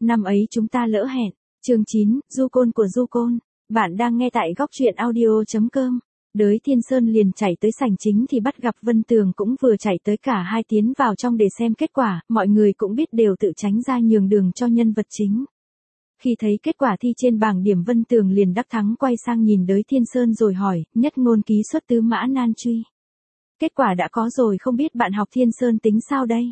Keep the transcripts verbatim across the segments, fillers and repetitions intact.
năm ấy chúng ta lỡ hẹn. Chương chín, du côn của du côn. Bạn đang nghe tại góc truyện audio chấm com. Đới Thiên Sơn liền chạy tới sảnh chính thì bắt gặp Vân Tường cũng vừa chạy tới, cả hai tiến vào trong để xem kết quả, mọi người cũng biết đều tự tránh ra nhường đường cho nhân vật chính. Khi thấy kết quả thi trên bảng điểm, Vân Tường liền đắc thắng quay sang nhìn Đới Thiên Sơn rồi hỏi, nhất ngôn ký xuất tứ mã nan truy. Kết quả đã có rồi, không biết bạn học Thiên Sơn tính sao đây?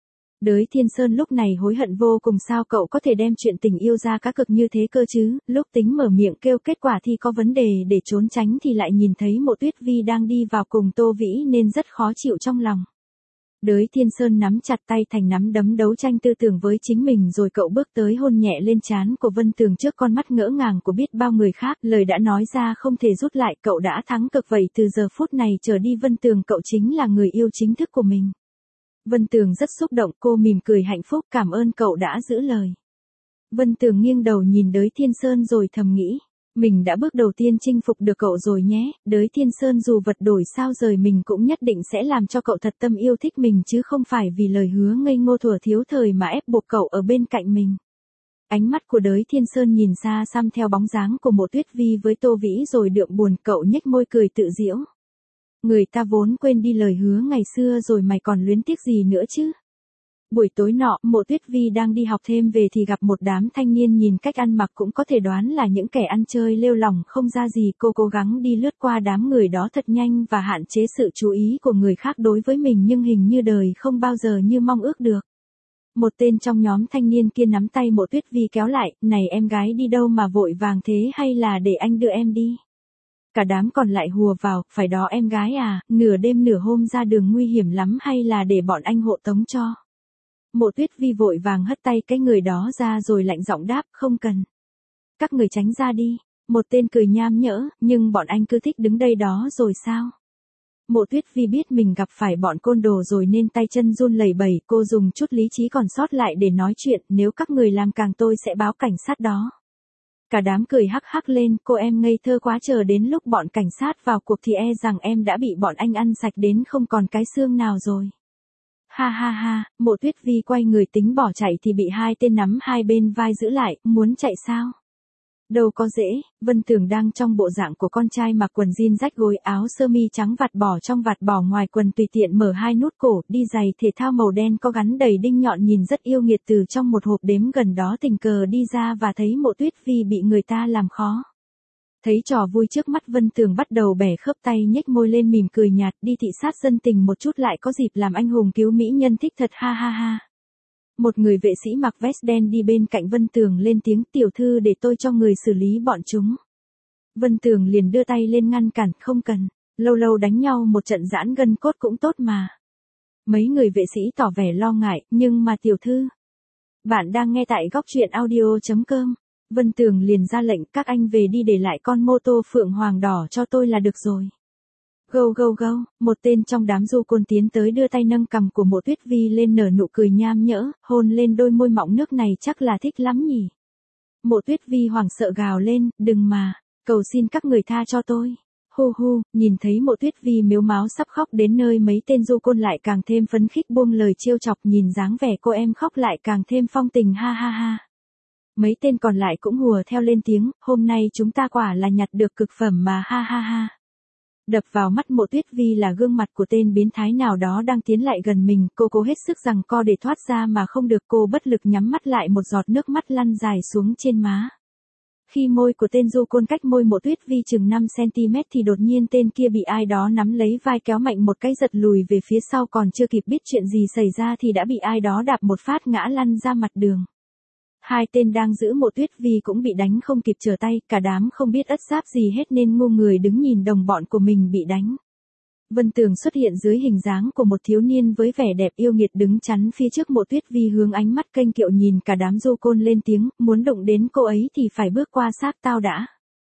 Đới Thiên Sơn lúc này hối hận vô cùng, sao cậu có thể đem chuyện tình yêu ra cá cược như thế cơ chứ, lúc tính mở miệng kêu kết quả thi có vấn đề để trốn tránh thì lại nhìn thấy Mộ Tuyết Vi đang đi vào cùng Tô Vĩ nên rất khó chịu trong lòng. Đới Thiên Sơn nắm chặt tay thành nắm đấm đấu tranh tư tưởng với chính mình, rồi cậu bước tới hôn nhẹ lên trán của Vân Tường trước con mắt ngỡ ngàng của biết bao người khác, lời đã nói ra không thể rút lại, cậu đã thắng cực vậy, từ giờ phút này trở đi Vân Tường cậu chính là người yêu chính thức của mình. Vân Tường rất xúc động, cô mỉm cười hạnh phúc, cảm ơn cậu đã giữ lời. Vân Tường nghiêng đầu nhìn Đới Thiên Sơn rồi thầm nghĩ, mình đã bước đầu tiên chinh phục được cậu rồi nhé, Đới Thiên Sơn dù vật đổi sao rời mình cũng nhất định sẽ làm cho cậu thật tâm yêu thích mình chứ không phải vì lời hứa ngây ngô thuở thiếu thời mà ép buộc cậu ở bên cạnh mình. Ánh mắt của Đới Thiên Sơn nhìn xa xăm theo bóng dáng của Mộ Tuyết Vi với Tô Vĩ rồi đượm buồn, cậu nhếch môi cười tự giễu. Người ta vốn quên đi lời hứa ngày xưa rồi, mày còn luyến tiếc gì nữa chứ? Buổi tối nọ, Mộ Tuyết Vi đang đi học thêm về thì gặp một đám thanh niên, nhìn cách ăn mặc cũng có thể đoán là những kẻ ăn chơi lêu lỏng không ra gì, cô cố gắng đi lướt qua đám người đó thật nhanh và hạn chế sự chú ý của người khác đối với mình, nhưng hình như đời không bao giờ như mong ước được. Một tên trong nhóm thanh niên kia nắm tay Mộ Tuyết Vi kéo lại, này em gái đi đâu mà vội vàng thế, hay là để anh đưa em đi? Cả đám còn lại hùa vào, phải đó em gái à, nửa đêm nửa hôm ra đường nguy hiểm lắm, hay là để bọn anh hộ tống cho? Mộ Tuyết Vi vội vàng hất tay cái người đó ra rồi lạnh giọng đáp, không cần. Các người tránh ra đi. Một tên cười nham nhỡ, nhưng bọn anh cứ thích đứng đây đó rồi sao? Mộ Tuyết Vi biết mình gặp phải bọn côn đồ rồi nên tay chân run lẩy bẩy, cô dùng chút lý trí còn sót lại để nói chuyện, nếu các người làm càng tôi sẽ báo cảnh sát đó. Cả đám cười hắc hắc lên, cô em ngây thơ quá, chờ đến lúc bọn cảnh sát vào cuộc thì e rằng em đã bị bọn anh ăn sạch đến không còn cái xương nào rồi. Ha ha ha, Mộ Tuyết Vi quay người tính bỏ chạy thì bị hai tên nắm hai bên vai giữ lại, muốn chạy sao? Đâu có dễ, Vân Tường đang trong bộ dạng của con trai, mặc quần jean rách gối, áo sơ mi trắng vạt bỏ trong vạt bỏ ngoài quần, tùy tiện mở hai nút cổ, đi giày thể thao màu đen có gắn đầy đinh nhọn, nhìn rất yêu nghiệt, từ trong một hộp đếm gần đó tình cờ đi ra và thấy Mộ Tuyết Vi bị người ta làm khó. Thấy trò vui trước mắt, Vân Tường bắt đầu bẻ khớp tay, nhếch môi lên mỉm cười nhạt, đi thị sát dân tình một chút lại có dịp làm anh hùng cứu mỹ nhân, thích thật, ha ha ha. Một người vệ sĩ mặc vest đen đi bên cạnh Vân Tường lên tiếng, tiểu thư để tôi cho người xử lý bọn chúng. Vân Tường liền đưa tay lên ngăn cản, không cần, lâu lâu đánh nhau một trận giãn gân cốt cũng tốt mà. Mấy người vệ sĩ tỏ vẻ lo ngại, nhưng mà tiểu thư. Bạn đang nghe tại góc truyện audio chấm com. Vân Tường liền ra lệnh, các anh về đi, để lại con mô tô phượng hoàng đỏ cho tôi là được rồi. Gâu gâu gâu, một tên trong đám du côn tiến tới đưa tay nâng cằm của Mộ Tuyết Vi lên, nở nụ cười nham nhỡ, hôn lên đôi môi mọng nước này, chắc là thích lắm nhỉ. Mộ Tuyết Vi hoảng sợ gào lên, đừng mà, cầu xin các người tha cho tôi. Hu hu, nhìn thấy Mộ Tuyết Vi mếu máo sắp khóc đến nơi, mấy tên du côn lại càng thêm phấn khích buông lời trêu chọc, nhìn dáng vẻ cô em khóc lại càng thêm phong tình, ha ha ha. Mấy tên còn lại cũng hùa theo lên tiếng, hôm nay chúng ta quả là nhặt được cực phẩm mà, ha ha ha. Đập vào mắt Mộ Tuyết Vi là gương mặt của tên biến thái nào đó đang tiến lại gần mình, cô cố hết sức giằng co để thoát ra mà không được, cô bất lực nhắm mắt lại, một giọt nước mắt lăn dài xuống trên má. Khi môi của tên du côn cách môi Mộ Tuyết Vi chừng năm xăng ti mét thì đột nhiên tên kia bị ai đó nắm lấy vai kéo mạnh một cái, giật lùi về phía sau, còn chưa kịp biết chuyện gì xảy ra thì đã bị ai đó đạp một phát ngã lăn ra mặt đường. Hai tên đang giữ Mộ Tuyết Vi cũng bị đánh không kịp trở tay, cả đám không biết ất giáp gì hết nên ngu người đứng nhìn đồng bọn của mình bị đánh. Vân Tường xuất hiện dưới hình dáng của một thiếu niên với vẻ đẹp yêu nghiệt, đứng chắn phía trước Mộ Tuyết Vi, hướng ánh mắt kênh kiệu nhìn cả đám du côn lên tiếng, muốn đụng đến cô ấy thì phải bước qua xác tao đã.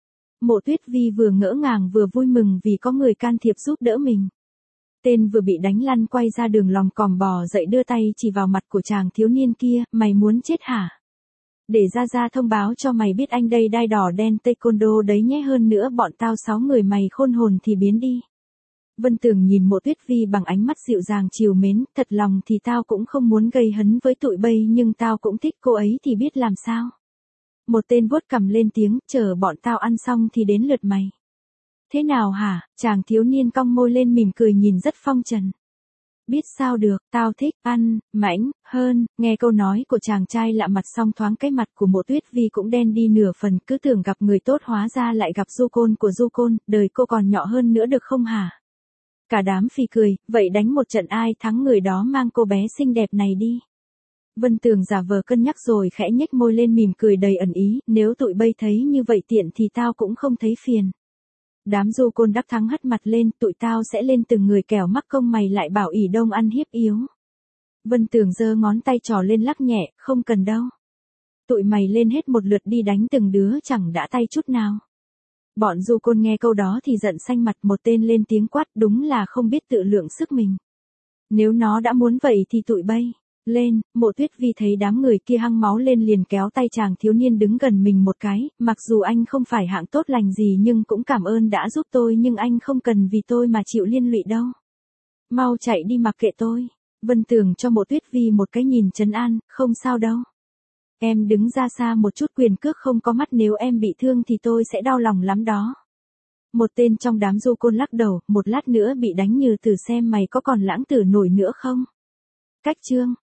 Mộ Tuyết Vi vừa ngỡ ngàng vừa vui mừng vì có người can thiệp giúp đỡ mình. Tên vừa bị đánh lăn quay ra đường lòng còm bò dậy, đưa tay chỉ vào mặt của chàng thiếu niên kia, mày muốn chết hả? Để ra ra thông báo cho mày biết anh đây đai đỏ đen taekwondo đấy nhé, hơn nữa bọn tao sáu người mày khôn hồn thì biến đi. Vân Tường nhìn Mộ Tuyết Vi bằng ánh mắt dịu dàng chiều mến, thật lòng thì tao cũng không muốn gây hấn với tụi bay nhưng tao cũng thích cô ấy thì biết làm sao. Một tên vuốt cằm lên tiếng, chờ bọn tao ăn xong thì đến lượt mày. Thế nào hả? Chàng thiếu niên cong môi lên mỉm cười nhìn rất phong trần. Biết sao được, tao thích ăn, mãnh, hơn, nghe câu nói của chàng trai lạ mặt xong thoáng cái mặt của Mộ Tuyết Vi cũng đen đi nửa phần, cứ tưởng gặp người tốt hóa ra lại gặp du côn của du côn, đời cô còn nhỏ hơn nữa được không hả? Cả đám phì cười, vậy đánh một trận ai thắng người đó mang cô bé xinh đẹp này đi. Vân Tường giả vờ cân nhắc rồi khẽ nhếch môi lên mỉm cười đầy ẩn ý, nếu tụi bay thấy như vậy tiện thì tao cũng không thấy phiền. Đám du côn đắc thắng hất mặt lên, tụi tao sẽ lên từng người kẻo mắc công mày lại bảo ỷ đông ăn hiếp yếu. Vân Tường giơ ngón tay trò lên lắc nhẹ, không cần đâu. Tụi mày lên hết một lượt đi đánh từng đứa chẳng đã tay chút nào. Bọn du côn nghe câu đó thì giận xanh mặt, một tên lên tiếng quát, đúng là không biết tự lượng sức mình. Nếu nó đã muốn vậy thì tụi bay lên. Mộ Tuyết Vi thấy đám người kia hăng máu lên liền kéo tay chàng thiếu niên đứng gần mình một cái, mặc dù anh không phải hạng tốt lành gì nhưng cũng cảm ơn đã giúp tôi, nhưng anh không cần vì tôi mà chịu liên lụy đâu. Mau chạy đi mặc kệ tôi. Vân Tường cho Mộ Tuyết Vi một cái nhìn trấn an, không sao đâu. Em đứng ra xa một chút, quyền cước không có mắt, nếu em bị thương thì tôi sẽ đau lòng lắm đó. Một tên trong đám du côn lắc đầu, một lát nữa bị đánh như tử xem mày có còn lãng tử nổi nữa không. Cách chương